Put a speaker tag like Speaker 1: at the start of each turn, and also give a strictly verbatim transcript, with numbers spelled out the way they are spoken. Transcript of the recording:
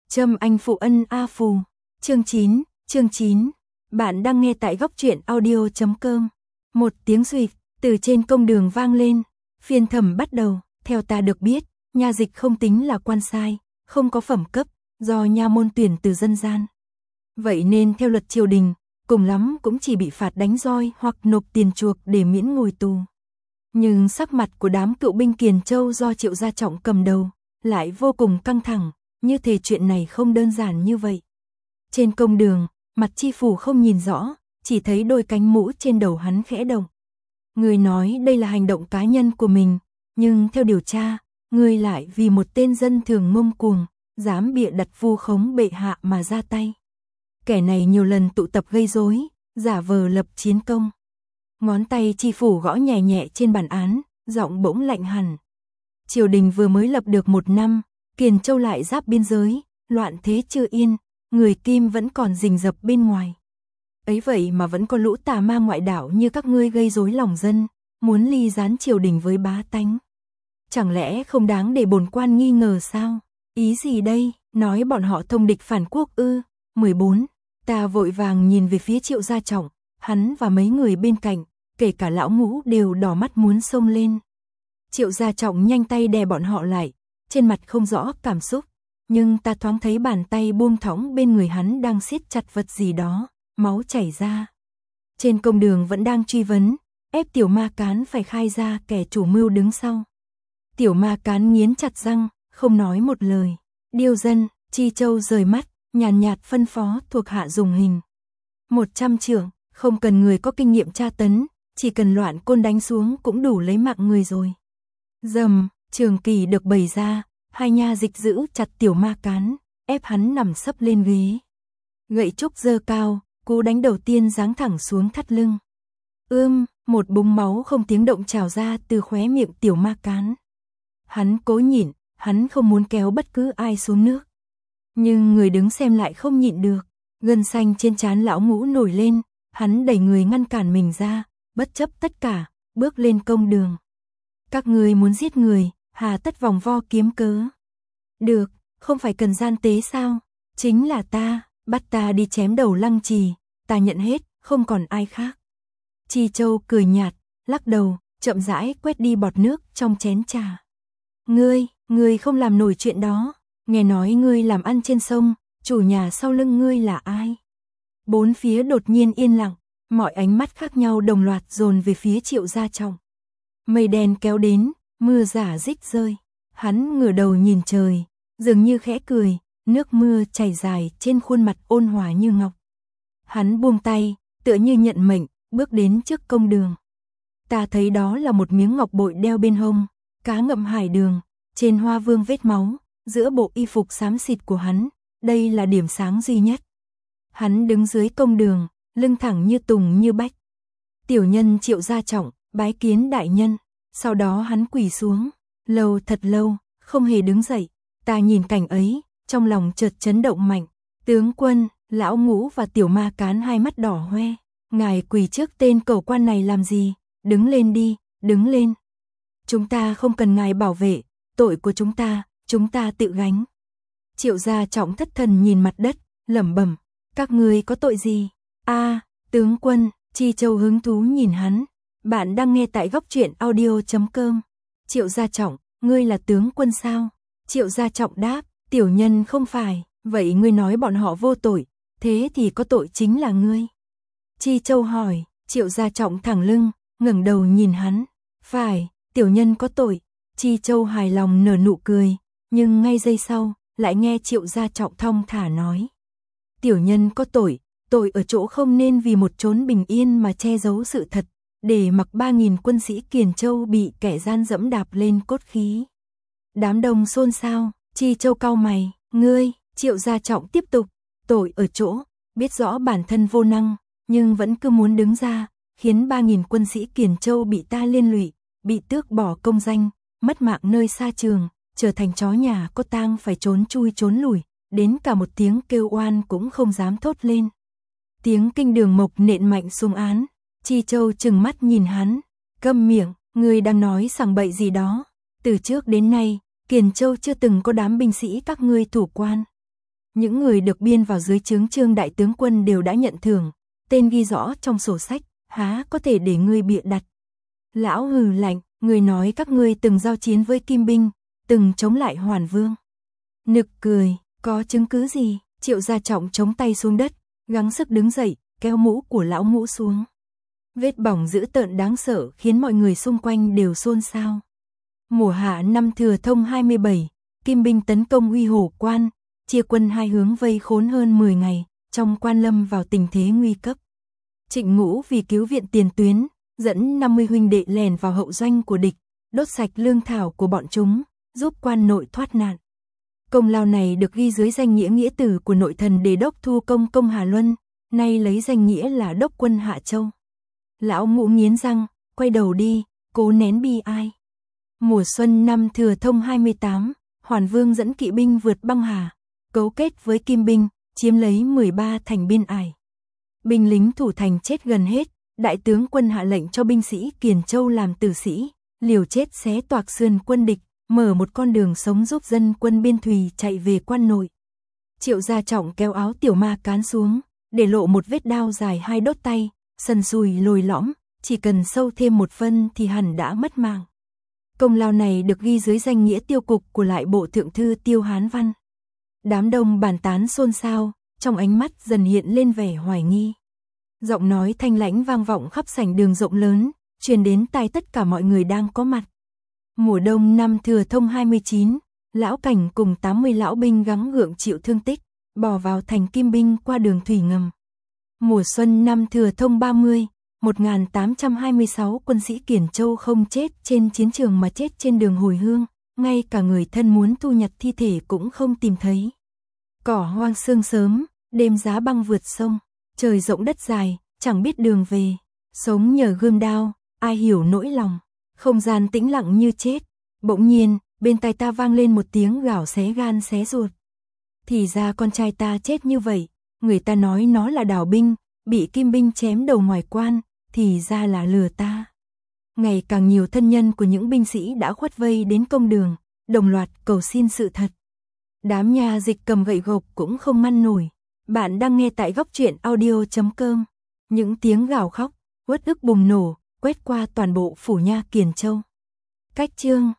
Speaker 1: Trâm Anh phụ ân a phù. Chương chín, chương chín. Bạn đang nghe tại góc truyện audio chấm com. Một tiếng xuỵt từ trên công đường vang lên, phiên thẩm bắt đầu. Theo ta được biết, nha dịch không tính là quan sai, không có phẩm cấp, do nha môn tuyển từ dân gian. Vậy nên theo luật triều đình, cùng lắm cũng chỉ bị phạt đánh roi hoặc nộp tiền chuộc để miễn ngồi tù. Nhưng sắc mặt của đám cựu binh Kiền Châu do Triệu Gia Trọng cầm đầu lại vô cùng căng thẳng, như thể chuyện này không đơn giản như vậy. Trên công đường, mặt chi phủ không nhìn rõ, chỉ thấy đôi cánh mũ trên đầu hắn khẽ động. Người nói đây là hành động cá nhân của mình, nhưng theo điều tra, người lại vì một tên dân thường ngông cuồng, dám bịa đặt vu khống bệ hạ mà ra tay. Kẻ này nhiều lần tụ tập gây rối, giả vờ lập chiến công. Ngón tay chi phủ gõ nhẹ nhẹ trên bàn án, giọng bỗng lạnh hẳn. Triều đình vừa mới lập được một năm, Kiền Châu lại giáp biên giới, loạn thế chưa yên, người Kim vẫn còn rình rập bên ngoài. Ấy vậy mà vẫn có lũ tà ma ngoại đạo như các ngươi gây rối lòng dân, muốn ly gián triều đình với bá tánh. Chẳng lẽ không đáng để bổn quan nghi ngờ sao? Ý gì đây? Nói bọn họ thông địch phản quốc ư? mười bốn. Ta vội vàng nhìn về phía Triệu Gia Trọng, hắn và mấy người bên cạnh, kể cả lão ngũ đều đỏ mắt muốn xông lên. Triệu Gia Trọng nhanh tay đè bọn họ lại, trên mặt không rõ cảm xúc, nhưng ta thoáng thấy bàn tay buông thõng bên người hắn đang siết chặt vật gì đó, máu chảy ra. Trên công đường vẫn đang truy vấn, ép Tiểu Ma Cán phải khai ra kẻ chủ mưu đứng sau. Tiểu Ma Cán nghiến chặt răng, không nói một lời. Điêu dân, Chi Châu rời mắt, nhàn nhạt phân phó thuộc hạ dùng hình. Một trăm trượng, không cần người có kinh nghiệm tra tấn, chỉ cần loạn côn đánh xuống cũng đủ lấy mạng người rồi. Dầm, trường kỳ được bày ra, hai nha dịch giữ chặt Tiểu Ma Cán, ép hắn nằm sấp lên ghế. Gậy trúc giơ cao, cú đánh đầu tiên giáng thẳng xuống thắt lưng. Ưm, một búng máu không tiếng động trào ra từ khóe miệng Tiểu Ma Cán. Hắn cố nhịn, hắn không muốn kéo bất cứ ai xuống nước. Nhưng người đứng xem lại không nhịn được, gân xanh trên trán lão ngũ nổi lên, hắn đẩy người ngăn cản mình ra, bất chấp tất cả, bước lên công đường. Các người muốn giết người, hà tất vòng vo kiếm cớ. Được, không phải cần gian tế sao? Chính là ta, bắt ta đi chém đầu Lăng Trì, ta nhận hết, không còn ai khác. Chi Châu cười nhạt, lắc đầu, chậm rãi quét đi bọt nước trong chén trà. Ngươi, ngươi không làm nổi chuyện đó, nghe nói ngươi làm ăn trên sông, chủ nhà sau lưng ngươi là ai? Bốn phía đột nhiên yên lặng, mọi ánh mắt khác nhau đồng loạt dồn về phía Triệu Gia Trọng. Mây đen kéo đến, mưa rả rích rơi, hắn ngửa đầu nhìn trời, dường như khẽ cười, nước mưa chảy dài trên khuôn mặt ôn hòa như ngọc. Hắn buông tay, tựa như nhận mệnh, bước đến trước công đường. Ta thấy đó là một miếng ngọc bội đeo bên hông, cá ngậm hải đường, trên hoa vương vết máu, giữa bộ y phục xám xịt của hắn, đây là điểm sáng duy nhất. Hắn đứng dưới công đường, lưng thẳng như tùng như bách. Tiểu nhân Triệu Gia Trọng, bái kiến đại nhân. Sau đó hắn quỳ xuống, lâu thật lâu, không hề đứng dậy. Ta nhìn cảnh ấy, trong lòng chợt chấn động mạnh. Tướng quân, lão ngũ và Tiểu Ma Cán hai mắt đỏ hoe. Ngài quỳ trước tên cẩu quan này làm gì? Đứng lên đi, đứng lên. Chúng ta không cần ngài bảo vệ, tội của chúng ta, chúng ta tự gánh. Triệu Gia Trọng thất thần nhìn mặt đất, lẩm bẩm, các ngươi có tội gì? A, tướng quân, Chi Châu hứng thú nhìn hắn. Bạn đang nghe tại góc truyện audio chấm com. Triệu Gia Trọng, ngươi là tướng quân sao? Triệu Gia Trọng đáp, tiểu nhân không phải, vậy ngươi nói bọn họ vô tội, thế thì có tội chính là ngươi. Chi Châu hỏi, Triệu Gia Trọng thẳng lưng, ngẩng đầu nhìn hắn, phải, tiểu nhân có tội. Chi Châu hài lòng nở nụ cười, nhưng ngay giây sau, lại nghe Triệu Gia Trọng thong thả nói. Tiểu nhân có tội, tội ở chỗ không nên vì một chốn bình yên mà che giấu sự thật, để mặc ba nghìn quân sĩ Kiền Châu bị kẻ gian dẫm đạp lên cốt khí. Đám đông xôn xao, Chi Châu cau mày, ngươi, Triệu Gia Trọng tiếp tục, tội ở chỗ, biết rõ bản thân vô năng, nhưng vẫn cứ muốn đứng ra, khiến ba nghìn quân sĩ Kiền Châu bị ta liên lụy, bị tước bỏ công danh, mất mạng nơi xa trường, trở thành chó nhà có tang phải trốn chui trốn lùi, đến cả một tiếng kêu oan cũng không dám thốt lên. Tiếng kinh đường mộc nện mạnh xuống án, Chi Châu trừng mắt nhìn hắn, câm miệng, ngươi đang nói sằng bậy gì đó, từ trước đến nay, Kiền Châu chưa từng có đám binh sĩ các ngươi thủ quan. Những người được biên vào dưới trướng Trương đại tướng quân đều đã nhận thưởng, tên ghi rõ trong sổ sách, há có thể để ngươi bịa đặt. Lão hừ lạnh, người nói các ngươi từng giao chiến với Kim binh, từng chống lại Hoàn Vương. Nực cười, có chứng cứ gì? Triệu Gia Trọng chống tay xuống đất, gắng sức đứng dậy, kéo mũ của lão ngũ xuống. Vết bỏng dữ tợn đáng sợ khiến mọi người xung quanh đều xôn xao. Mùa hạ năm Thừa Thông hai mươi bảy, Kim binh tấn công Uy Hổ Quan, chia quân hai hướng vây khốn hơn mười ngày, trong quan lâm vào tình thế nguy cấp. Trịnh Ngũ vì cứu viện tiền tuyến, dẫn năm mươi huynh đệ lèn vào hậu doanh của địch, đốt sạch lương thảo của bọn chúng, giúp quan nội thoát nạn. Công lao này được ghi dưới danh nghĩa nghĩa tử của nội thần Đề đốc Thu Công Công Hà Luân, nay lấy danh nghĩa là đốc quân Hạ Châu. Lão Ngũ nghiến răng, quay đầu đi, cố nén bi ai. Mùa xuân năm Thừa Thông hai mươi tám, Hoàn Vương dẫn kỵ binh vượt băng hà, cấu kết với Kim binh, chiếm lấy mười ba thành biên ải. Binh lính thủ thành chết gần hết, đại tướng quân hạ lệnh cho binh sĩ Kiền Châu làm tử sĩ, liều chết xé toạc sườn quân địch, mở một con đường sống giúp dân quân biên thùy chạy về quan nội. Triệu Gia Trọng kéo áo tiểu ma cán xuống, để lộ một vết đao dài hai đốt tay, sần sùi lồi lõm, chỉ cần sâu thêm một phân thì hẳn đã mất mạng. Công lao này được ghi dưới danh nghĩa tiêu cục của lại bộ thượng thư Tiêu Hán Văn. Đám đông bàn tán xôn xao, trong ánh mắt dần hiện lên vẻ hoài nghi. Giọng nói thanh lãnh vang vọng khắp sảnh đường rộng lớn, truyền đến tai tất cả mọi người đang có mặt. Mùa đông năm Thừa Thông hai mươi chín, lão Cảnh cùng tám mươi lão binh gắng gượng chịu thương tích, bỏ vào thành Kim binh qua đường thủy ngầm. Mùa xuân năm Thừa Thông ba mươi, một nghìn tám trăm hai mươi sáu quân sĩ Kiền Châu không chết trên chiến trường mà chết trên đường hồi hương, ngay cả người thân muốn thu nhặt thi thể cũng không tìm thấy. Cỏ hoang sương sớm, đêm giá băng vượt sông, trời rộng đất dài, chẳng biết đường về, sống nhờ gươm đao, ai hiểu nỗi lòng. Không gian tĩnh lặng như chết, bỗng nhiên, bên tai ta vang lên một tiếng gào xé gan xé ruột. Thì ra con trai ta chết như vậy, người ta nói nó là đào binh, bị Kim binh chém đầu ngoài quan, thì ra là lừa ta. Ngày càng nhiều thân nhân của những binh sĩ đã khuất vây đến công đường, đồng loạt cầu xin sự thật. Đám nhà dịch cầm gậy gộc cũng không ngăn nổi. Bạn đang nghe tại góc truyện audio chấm com. Những tiếng gào khóc, uất ức bùng nổ, quét qua toàn bộ phủ nha Kiền Châu. Cách chương